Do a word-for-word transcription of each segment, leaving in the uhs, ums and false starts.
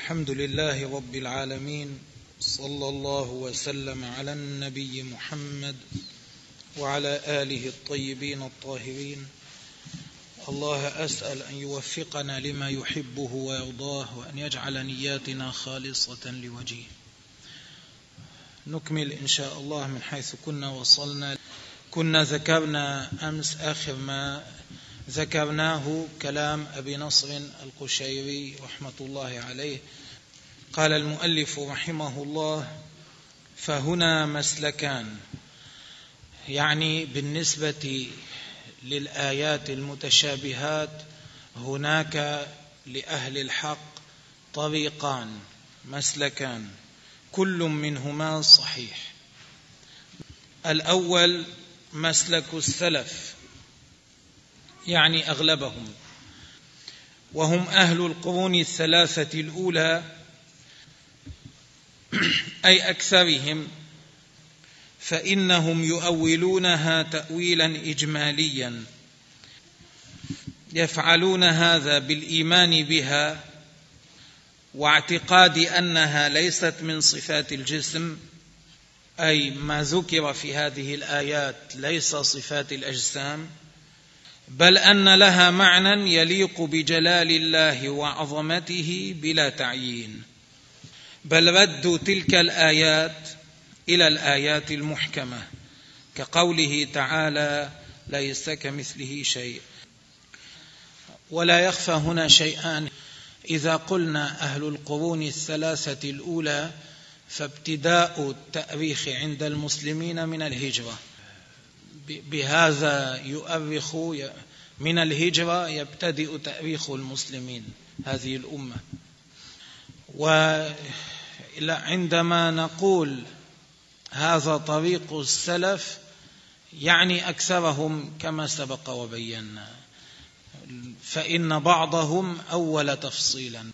الحمد لله رب العالمين، صلى الله وسلم على النبي محمد وعلى آله الطيبين الطاهرين. الله أسأل أن يوفقنا لما يحبه ويرضاه، وأن يجعل نياتنا خالصة لوجهه. نكمل إن شاء الله من حيث كنا وصلنا. كنا ذكرنا أمس آخر ما ذكرناه كلام أبي نصر القشيري رحمة الله عليه. قال المؤلف رحمه الله: فهنا مسلكان، يعني بالنسبة للآيات المتشابهات هناك لأهل الحق طريقان مسلكان، كل منهما صحيح. الأول مسلك السلف، يعني أغلبهم، وهم أهل القرون الثلاثة الأولى، أي أكثرهم، فإنهم يؤولونها تأويلا إجماليا، يفعلون هذا بالإيمان بها واعتقاد أنها ليست من صفات الجسم، أي ما ذكر في هذه الآيات ليس صفات الأجسام، بل أن لها معنى يليق بجلال الله وعظمته بلا تعيين، بل ردوا تلك الآيات إلى الآيات المحكمة، كقوله تعالى: ليس كمثله شيء. ولا يخفى هنا شيئان: إذا قلنا أهل القرون الثلاثة الأولى فابتداء التأريخ عند المسلمين من الهجرة، بهذا يؤرخ من الهجرة، يبتدئ تأريخ المسلمين هذه الأمة. وعندما نقول هذا طريق السلف يعني أكثرهم كما سبق وبينا، فإن بعضهم أول تفصيلا،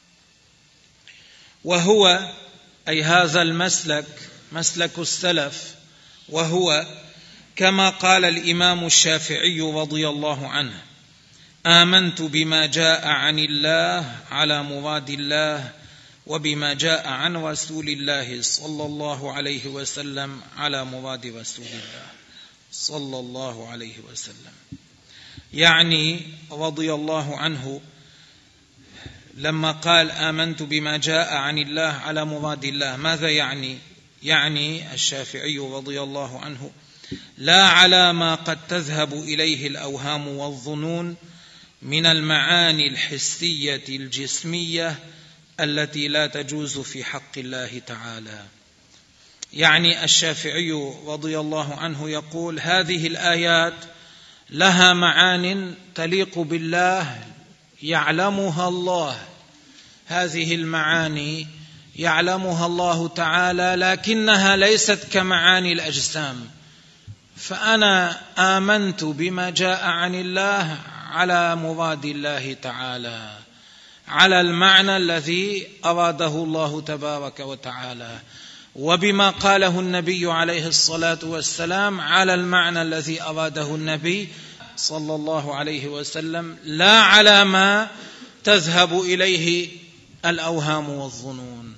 وهو أي هذا المسلك مسلك السلف، وهو كما قال الإمام الشافعي رضي الله عنه: آمنت بما جاء عن الله على مراد الله، وبما جاء عن رسول الله صلى الله عليه وسلم على مراد رسول الله صلى الله عليه وسلم. يعني رضي الله عنه لما قال آمنت بما جاء عن الله على مراد الله، ماذا يعني؟ يعني الشافعي رضي الله عنه لا على ما قد تذهب إليه الأوهام والظنون من المعاني الحسية الجسمية التي لا تجوز في حق الله تعالى. يعني الشافعي رضي الله عنه يقول هذه الآيات لها معان تليق بالله يعلمها الله، هذه المعاني يعلمها الله تعالى، لكنها ليست كمعاني الأجسام. فأنا آمنت بما جاء عن الله على مراد الله تعالى، على المعنى الذي أراده الله تبارك وتعالى، وبما قاله النبي عليه الصلاة والسلام على المعنى الذي أراده النبي صلى الله عليه وسلم، لا على ما تذهب إليه الأوهام والظنون.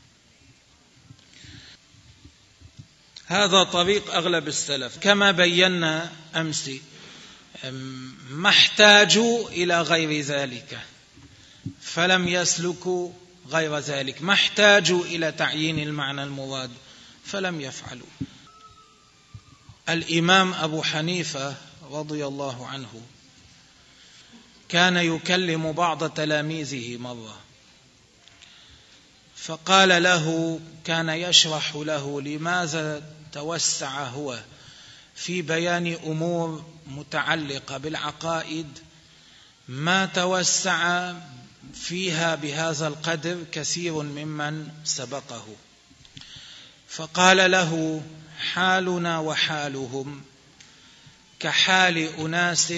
هذا طريق أغلب السلف كما بينا أمس، ما احتاجوا إلى غير ذلك فلم يسلكوا غير ذلك، ما احتاجوا إلى تعيين المعنى المراد فلم يفعلوا. الإمام أبو حنيفة رضي الله عنه كان يكلم بعض تلاميذه مرة، فقال له، كان يشرح له لماذا توسع هو في بيان أمور متعلقة بالعقائد ما توسع فيها بهذا القدر كثير ممن سبقه. فقال له: حالنا وحالهم كحال أناس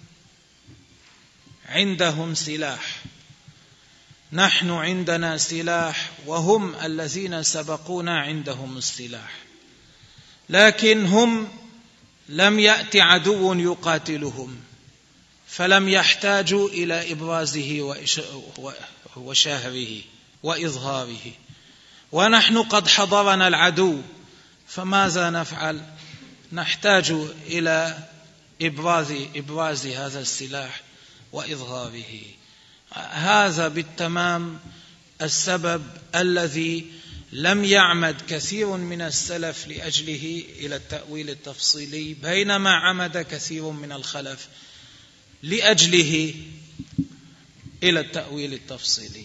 عندهم سلاح، نحن عندنا سلاح وهم الذين سبقونا عندهم السلاح، لكن هم لم يأت عدو يقاتلهم فلم يحتاجوا إلى إبرازه وشهره، وإظهاره. ونحن قد حضرنا العدو، فماذا نفعل؟ نحتاج إلى إبراز إبراز هذا السلاح وإظهاره. هذا بالتمام السبب الذي لم يعمد كثير من السلف لأجله إلى التأويل التفصيلي، بينما عمد كثير من الخلف لأجله إلى التأويل التفصيلي.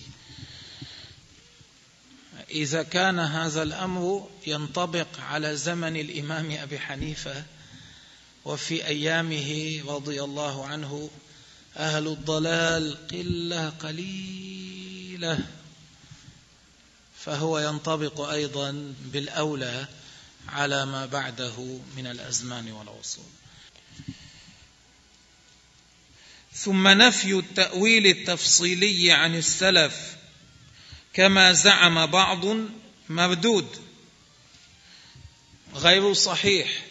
إذا كان هذا الأمر ينطبق على زمن الإمام أبي حنيفة وفي أيامه رضي الله عنه أهل الضلال قلة قليلة، فهو ينطبق أيضا بالأولى على ما بعده من الأزمان والعصور. ثم نفي التأويل التفصيلي عن السلف كما زعم بعض مردود غير صحيح،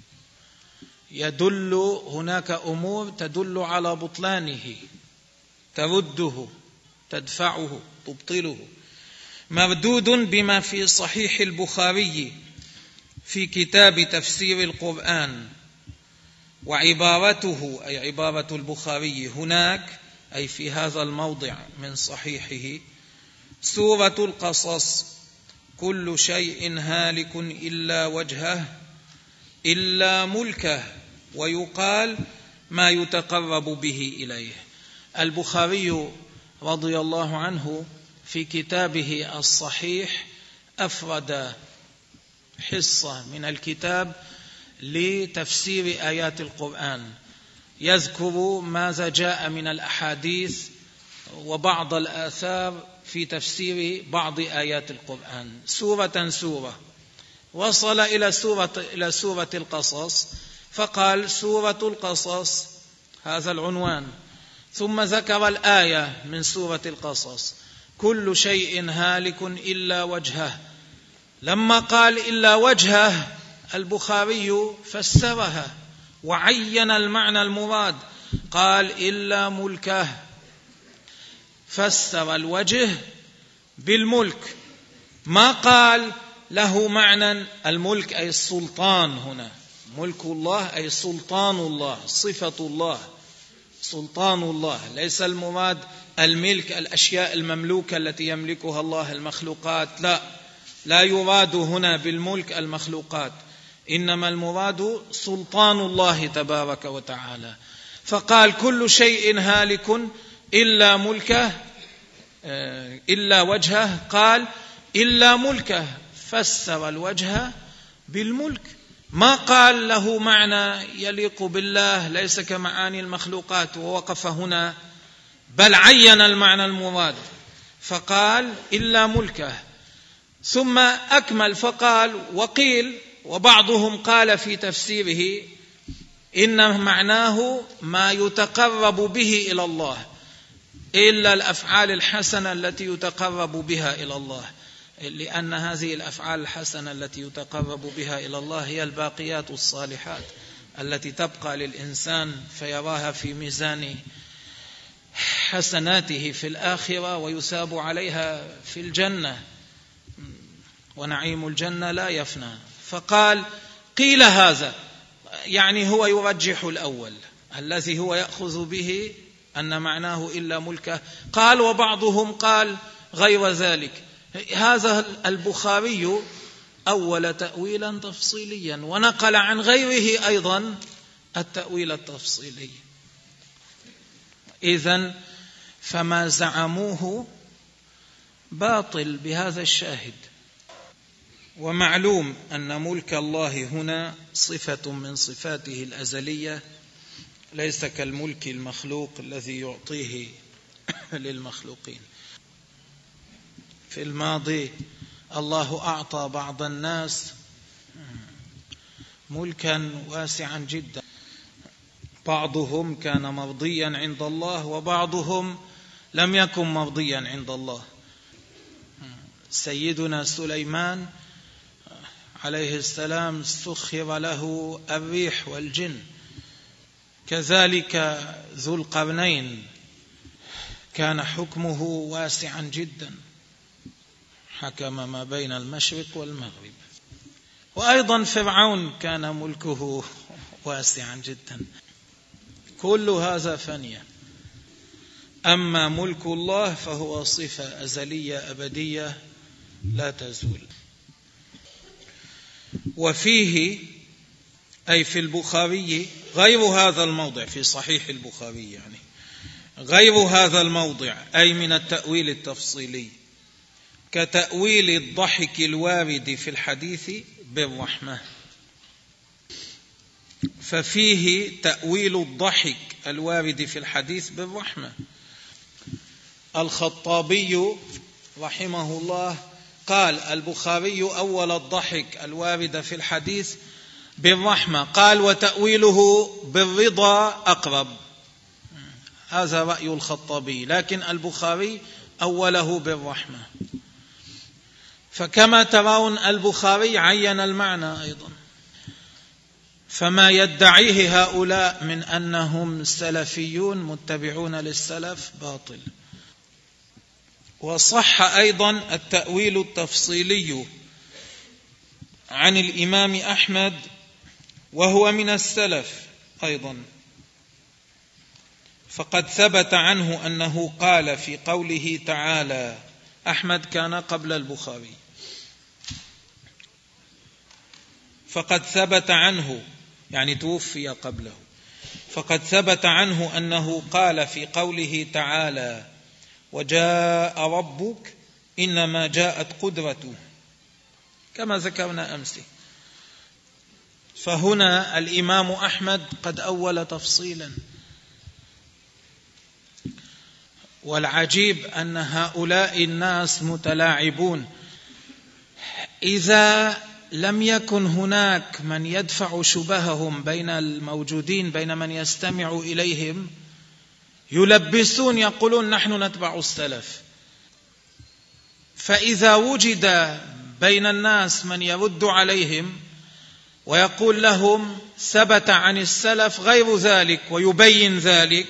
يدل هناك أمور تدل على بطلانه، ترده، تدفعه، تبطله. مردود بما في صحيح البخاري في كتاب تفسير القرآن، وعبارته أي عبارة البخاري هناك أي في هذا الموضع من صحيحه: سورة القصص كل شيء هالك إلا وجهه إلا ملكه ويقال ما يتقرب به إليه. البخاري رضي الله عنه في كتابه الصحيح أفرد حصة من الكتاب لتفسير آيات القرآن، يذكر ماذا جاء من الأحاديث وبعض الآثار في تفسير بعض آيات القرآن سورة سورة. وصل إلى سورة إلى سورة القصص فقال: سورة القصص، هذا العنوان، ثم ذكر الآية من سورة القصص: كل شيء هالك إلا وجهه. لما قال إلا وجهه البخاري فسرها وعين المعنى المراد، قال: إلا ملكه، فسر الوجه بالملك، ما قال له معنى الملك أي السلطان. هنا ملك الله أي سلطان الله، صفة الله، سلطان الله، ليس المراد الملك الأشياء المملوكة التي يملكها الله المخلوقات، لا لا يراد هنا بالملك المخلوقات، إنما المراد سلطان الله تبارك وتعالى. فقال: كل شيء هالك إلا ملكه إلا وجهه، قال: إلا ملكه، فسر الوجه بالملك، ما قال له معنى يليق بالله ليس كمعاني المخلوقات ووقف هنا، بل عين المعنى المراد فقال: إلا ملكه. ثم أكمل فقال: وقيل، وبعضهم قال في تفسيره إن معناه ما يتقرب به إلى الله، إلا الأفعال الحسنة التي يتقرب بها إلى الله، لأن هذه الأفعال الحسنة التي يتقرب بها إلى الله هي الباقيات الصالحات التي تبقى للإنسان فيراها في ميزان حسناته في الآخرة ويثاب عليها في الجنة، ونعيم الجنة لا يفنى. فقال: قيل هذا، يعني هو يرجح الأول الذي هو يأخذ به أن معناه إلا ملكه. قال: وبعضهم قال غير ذلك. هذا البخاري أول تأويلا تفصيليا، ونقل عن غيره أيضا التأويل التفصيلي. إذن فما زعموه باطل بهذا الشاهد. ومعلوم أن ملك الله هنا صفة من صفاته الأزلية، ليس كالملك المخلوق الذي يعطيه للمخلوقين. في الماضي الله أعطى بعض الناس ملكا واسعا جدا، بعضهم كان مرضيا عند الله وبعضهم لم يكن مرضيا عند الله. سيدنا سليمان عليه السلام سخر له الريح والجن، كذلك ذو القرنين كان حكمه واسعا جدا، حكم ما بين المشرق والمغرب. وأيضا فرعون كان ملكه واسعا جدا. كل هذا فانية. أما ملك الله فهو صفة أزلية أبدية لا تزول. وفيه أي في البخاري غير هذا الموضع، في صحيح البخاري يعني غير هذا الموضع أي من التأويل التفصيلي، كتأويل الضحك الوارد في الحديث بالرحمة. ففيه تأويل الضحك الوارد في الحديث بالرحمة. الخطابي رحمه الله قال البخاري أول الضحك الوارد في الحديث بالرحمة، قال وتأويله بالرضا أقرب. هذا رأي الخطابي، لكن البخاري أوله بالرحمة. فكما ترون البخاري عين المعنى أيضا. فما يدعيه هؤلاء من أنهم سلفيون متبعون للسلف باطل. وصح أيضا التأويل التفصيلي عن الإمام أحمد وهو من السلف أيضا، فقد ثبت عنه أنه قال في قوله تعالى، أحمد كان قبل البخاري، فقد ثبت عنه يعني توفي قبله، فقد ثبت عنه أنه قال في قوله تعالى وجاء ربك إنما جاءت قدرته، كما ذكرنا أمس. فهنا الإمام أحمد قد أول تفصيلا. والعجيب أن هؤلاء الناس متلاعبون. إذا لم يكن هناك من يدفع شبههم بين الموجودين، بين من يستمع إليهم، يلبسون يقولون نحن نتبع السلف. فإذا وجد بين الناس من يرد عليهم ويقول لهم ثبت عن السلف غير ذلك ويبين ذلك،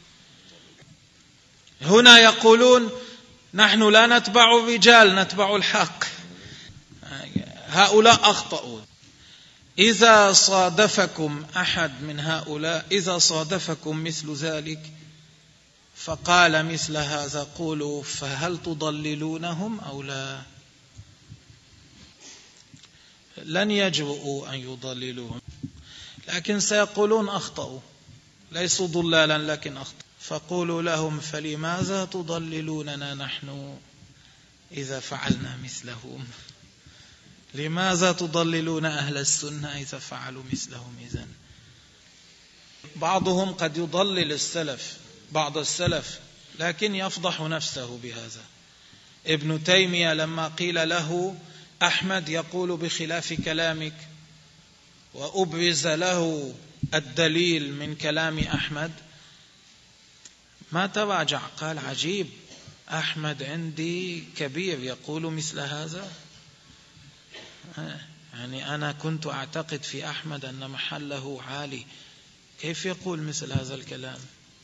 هنا يقولون نحن لا نتبع الرجال نتبع الحق. هؤلاء أخطأوا. إذا صادفكم أحد من هؤلاء، إذا صادفكم مثل ذلك فقال مثل هذا، قولوا فهل تضللونهم أو لا؟ لن يجرؤوا أن يضللوهم، لكن سيقولون أخطأوا، ليسوا ضلالا لكن أخطأوا. فقولوا لهم فلماذا تضللوننا نحن إذا فعلنا مثلهم؟ لماذا تضللون أهل السنة إذا فعلوا مثلهم؟ إذن بعضهم قد يضلل السلف، بعض السلف، لكن يفضح نفسه بهذا. ابن تيمية لما قيل له أحمد يقول بخلاف كلامك وأبرز له الدليل من كلام أحمد، ما تراجع، قال عجيب، أحمد عندي كبير يقول مثل هذا. يعني أنا كنت أعتقد في أحمد أن محله عالي، كيف يقول مثل هذا الكلام؟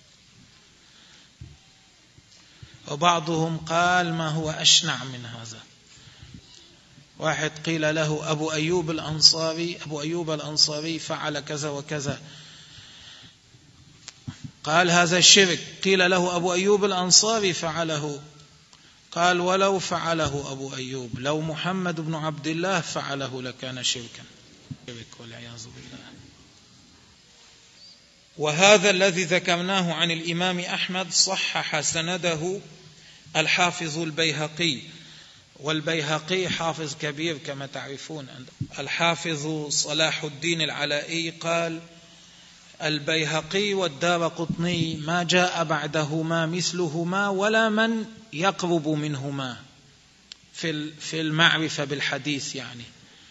وبعضهم قال ما هو أشنع من هذا. واحد قيل له أبو أيوب الأنصاري أبو أيوب الأنصاري فعل كذا وكذا، قال هذا الشرك. قيل له أبو أيوب الأنصاري فعله، قال ولو فعله أبو أيوب، لو محمد بن عبد الله فعله لكان شركا. والعياذ بالله. وهذا الذي ذكرناه عن الإمام أحمد صحح سنده الحافظ البيهقي، والبيهقي حافظ كبير كما تعرفون. الحافظ صلاح الدين العلائي قال البيهقي والدارقطني ما جاء بعدهما مثلهما ولا من يقرب منهما في في المعرفة بالحديث يعني.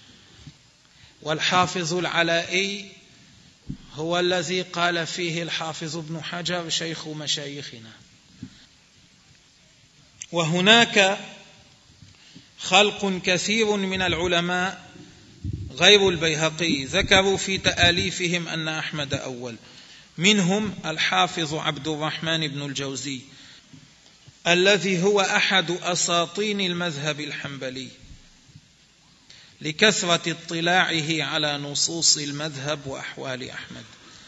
والحافظ العلائي هو الذي قال فيه الحافظ ابن حجر شيخ مشايخنا. وهناك خلق كثير من العلماء غير البيهقي ذكروا في تآليفهم أن أحمد أول، منهم الحافظ عبد الرحمن بن الجوزي. الذي هو أحد أساطين المذهب الحنبلي لكثرة اطلاعه على نصوص المذهب وأحوال أحمد.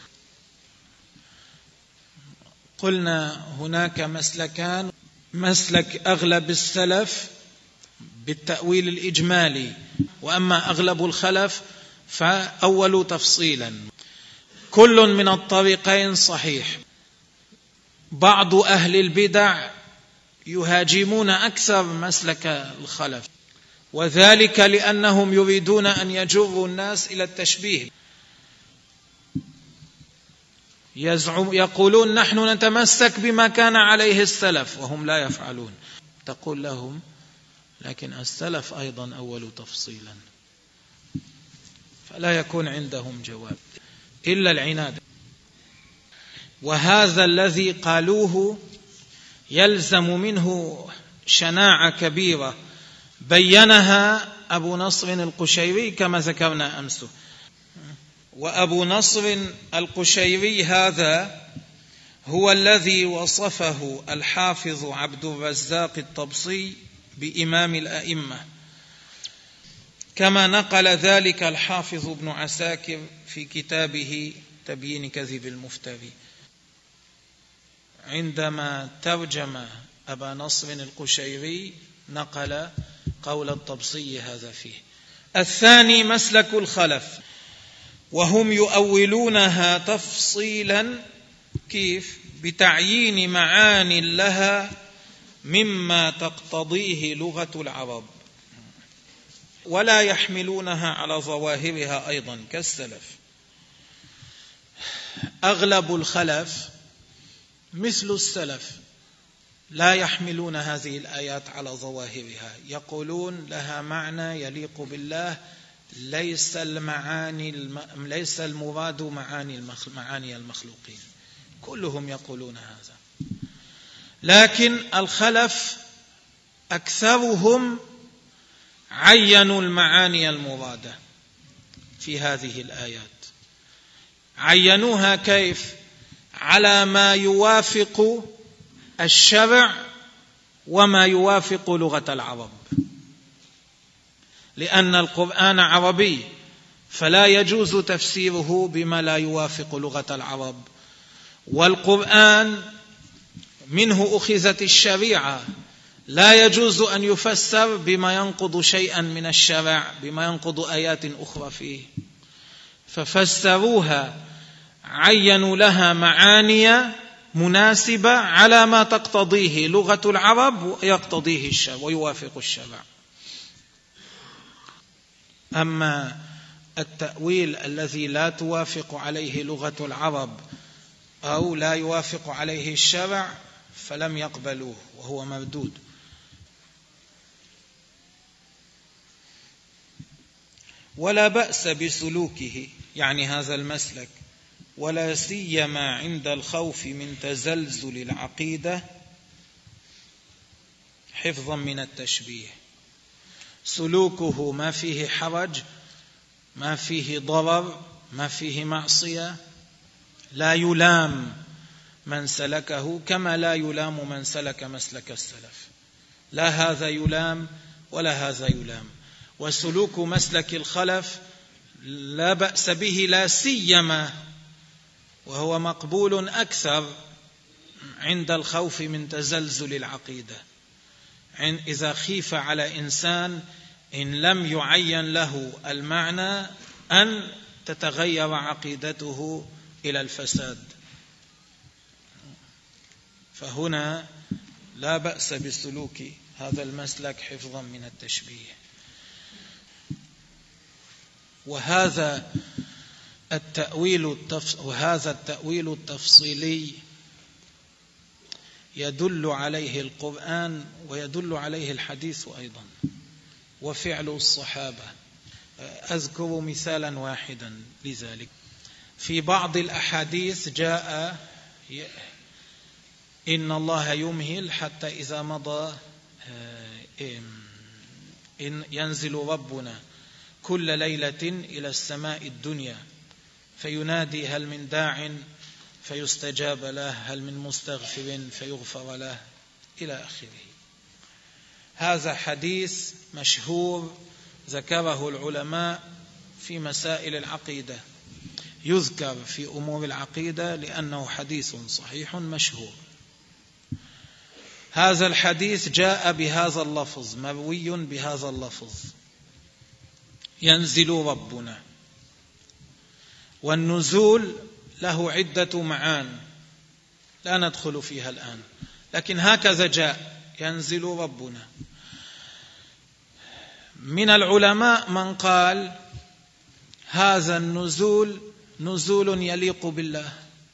قلنا هناك مسلكان: مسلك أغلب السلف بالتأويل الإجمالي، وأما أغلب الخلف فأول تفصيلا. كل من الطريقين صحيح. بعض أهل البدع يهاجمون أكثر مسلك الخلف، وذلك لأنهم يريدون أن يجروا الناس إلى التشبيه. يزعم يقولون نحن نتمسك بما كان عليه السلف، وهم لا يفعلون. تقول لهم لكن السلف أيضا أول تفصيلا، فلا يكون عندهم جواب إلا العناد. وهذا الذي قالوه يلزم منه شناعة كبيرة بينها أبو نصر القشيري كما ذكرنا أمسه. وأبو نصر القشيري هذا هو الذي وصفه الحافظ عبد الرزاق الطبسي بإمام الأئمة، كما نقل ذلك الحافظ ابن عساكر في كتابه تبيين كذب المفتري عندما ترجم أبا نصر القشيري، نقل قول الطبسي هذا فيه. الثاني مسلك الخلف، وهم يؤولونها تفصيلا. كيف؟ بتعيين معان لها مما تقتضيه لغة العرب، ولا يحملونها على ظواهرها أيضا كالسلف. أغلب الخلف مثل السلف لا يحملون هذه الآيات على ظواهرها، يقولون لها معنى يليق بالله، ليس المعاني الم... ليس المراد معاني المخ... معاني المخلوقين. كلهم يقولون هذا، لكن الخلف أكثرهم عينوا المعاني المرادة في هذه الآيات. عينوها كيف؟ على ما يوافق الشرع وما يوافق لغة العرب، لأن القرآن عربي فلا يجوز تفسيره بما لا يوافق لغة العرب، والقرآن منه أخذت الشريعة، لا يجوز أن يفسر بما ينقض شيئا من الشرع، بما ينقض آيات أخرى فيه. ففسروها، عينوا لها معاني مناسبة على ما تقتضيه لغة العرب ويقتضيه الشرع ويوافق الشرع. أما التأويل الذي لا توافق عليه لغة العرب أو لا يوافق عليه الشرع فلم يقبلوه، وهو مردود. ولا بأس بسلوكه، يعني هذا المسلك، ولا سيما عند الخوف من تزلزل العقيدة حفظا من التشبيه. سلوكه ما فيه حرج، ما فيه ضرر، ما فيه معصية، لا يلام من سلكه كما لا يلام من سلك مسلك السلف. لا هذا يلام ولا هذا يلام. وسلوك مسلك الخلف لا بأس به، لا سيما وهو مقبول أكثر عند الخوف من تزلزل العقيدة. إذا خيف على إنسان إن لم يعين له المعنى أن تتغير عقيدته إلى الفساد، فهنا لا بأس بسلوك هذا المسلك حفظا من التشبيه. وهذا التأويل التفص... وهذا التأويل التفصيلي يدل عليه القرآن ويدل عليه الحديث أيضا وفعل الصحابة. أذكر مثالا واحدا لذلك. في بعض الأحاديث جاء إن الله يمهل حتى إذا مضى إن ينزل ربنا كل ليلة إلى السماء الدنيا فينادي هل من داع فيستجاب له، هل من مستغفر فيغفر له، إلى آخره. هذا حديث مشهور ذكره العلماء في مسائل العقيدة، يذكر في أمور العقيدة لأنه حديث صحيح مشهور. هذا الحديث جاء بهذا اللفظ، مروي بهذا اللفظ: ينزل ربنا. والنزول له عدة معان لا ندخل فيها الآن، لكن هكذا جاء: ينزل ربنا. من العلماء من قال هذا النزول نزول يليق بالله،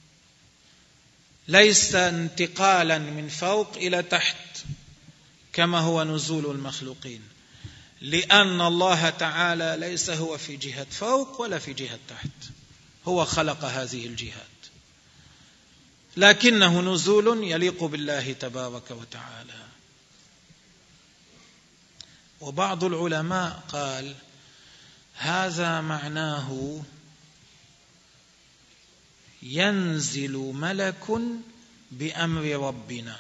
ليس انتقالا من فوق إلى تحت كما هو نزول المخلوقين، لأن الله تعالى ليس هو في جهة فوق ولا في جهة تحت، هو خلق هذه الجهات، لكنه نزول يليق بالله تبارك وتعالى. وبعض العلماء قال هذا معناه ينزل ملك بأمر ربنا،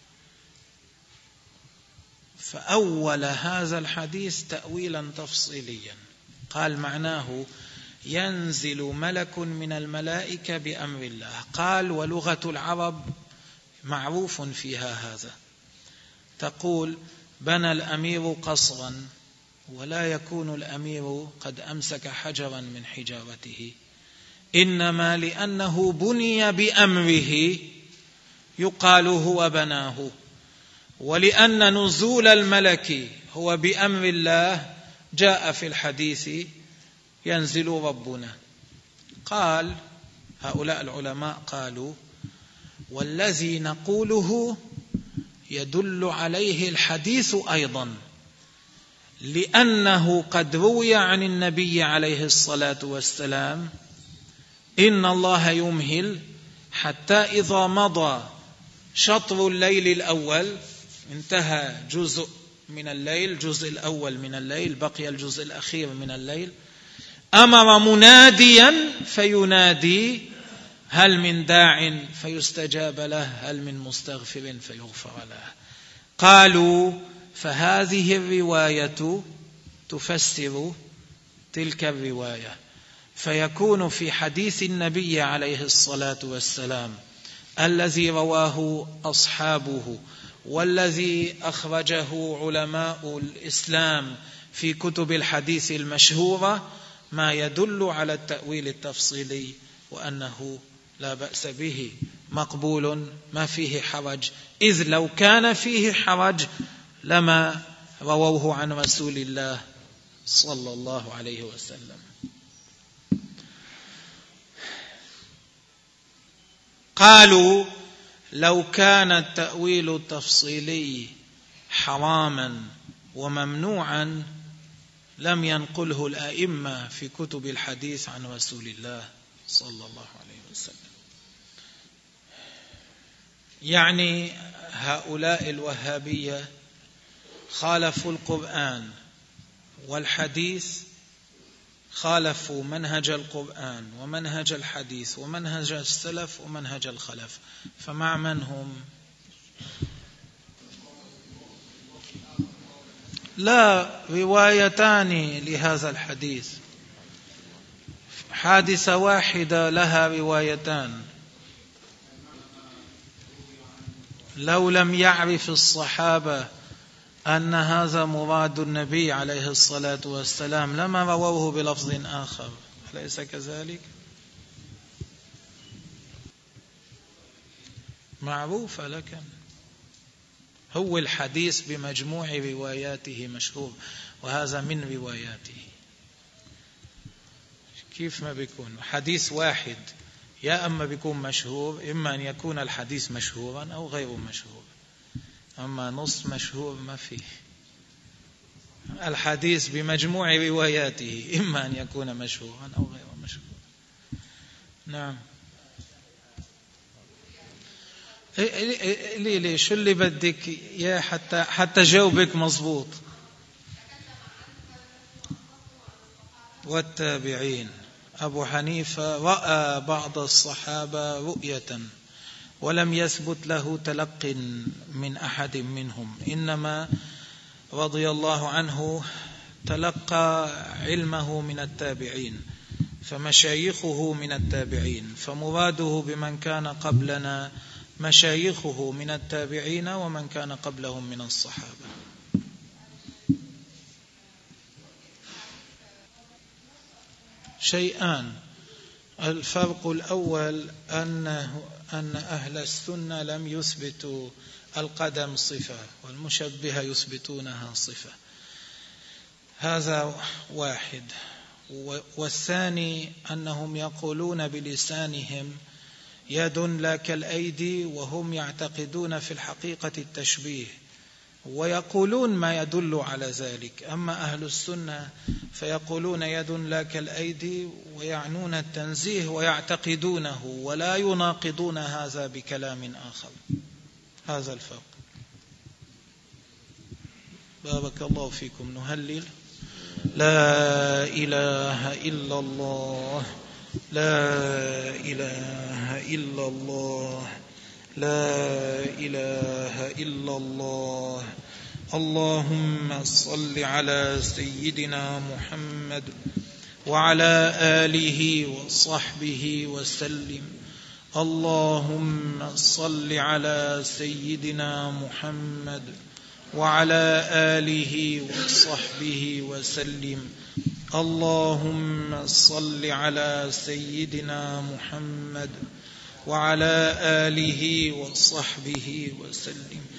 فأول هذا الحديث تأويلا تفصيليا، قال معناه ينزل ملك من الملائكة بأمر الله. قال ولغة العرب معروف فيها هذا، تقول بنى الأمير قصرا ولا يكون الأمير قد أمسك حجرا من حجارته، إنما لأنه بني بأمره يقال هو بناه، ولأن نزول الملك هو بأمر الله جاء في الحديث ينزل ربنا. قال هؤلاء العلماء قالوا والذي نقوله يدل عليه الحديث أيضا، لأنه قد روي عن النبي عليه الصلاة والسلام إن الله يمهل حتى إذا مضى شطر الليل الأول، انتهى جزء من الليل، الجزء الأول من الليل، بقي الجزء الأخير من الليل، أمر مناديا فينادي هل من داع فيستجاب له، هل من مستغفر فيغفر له. قالوا فهذه الرواية تفسر تلك الرواية، فيكون في حديث النبي عليه الصلاة والسلام الذي رواه أصحابه والذي أخرجه علماء الإسلام في كتب الحديث المشهورة ما يدل على التأويل التفصيلي، وأنه لا بأس به، مقبول، ما فيه حرج، إذ لو كان فيه حرج لما رووه عن رسول الله صلى الله عليه وسلم. قالوا لو كان التأويل التفصيلي حراما وممنوعا لم ينقله الأئمة في كتب الحديث عن رسول الله صلى الله عليه وسلم. يعني هؤلاء الوهابية خالفوا القرآن والحديث، خالفوا منهج القرآن ومنهج الحديث ومنهج السلف ومنهج الخلف، فمع من هم؟ لا، روايتان لهذا الحديث، حادثة واحدة لها روايتان. لو لم يعرف الصحابة أن هذا مراد النبي عليه الصلاة والسلام لما رووه بلفظ آخر، أليس كذلك؟ معروف لكن هو الحديث بمجموع رواياته مشهور، وهذا من رواياته. كيف ما بيكون حديث واحد، يا أما بيكون مشهور، إما أن يكون الحديث مشهورا أو غير مشهور، أما نص مشهور ما فيه. الحديث بمجموع رواياته إما أن يكون مشهورا أو غير مشهور. نعم. ليه ليه شو اللي بدك يا حتى حتى جاوبك مظبوط. والتابعين. أبو حنيفة رأى بعض الصحابة رؤية، ولم يثبت له تلق من أحد منهم، إنما رضي الله عنه تلقى علمه من التابعين، فمشايخه من التابعين، فمراده بمن كان قبلنا مشايخه من التابعين ومن كان قبلهم من الصحابة. شيئان: الفرق الأول أنه أن أهل السنة لم يثبتوا القدم صفة، والمشبهة يثبتونها صفة، هذا واحد. والثاني أنهم يقولون بلسانهم يد لا كالأيدي، وهم يعتقدون في الحقيقة التشبيه ويقولون ما يدل على ذلك. أما أهل السنة فيقولون يد لا كالأيدي ويعنون التنزيه ويعتقدونه ولا يناقضون هذا بكلام آخر. هذا الفرق. بارك الله فيكم. نهلل: لا إله إلا الله، لا إله إلا الله، لا إله إلا الله. اللهم صل على سيدنا محمد وعلى آله وصحبه وسلم. اللهم صل على سيدنا محمد وعلى آله وصحبه وسلم. اللهم صل على سيدنا محمد وعلى آله وصحبه وسلم.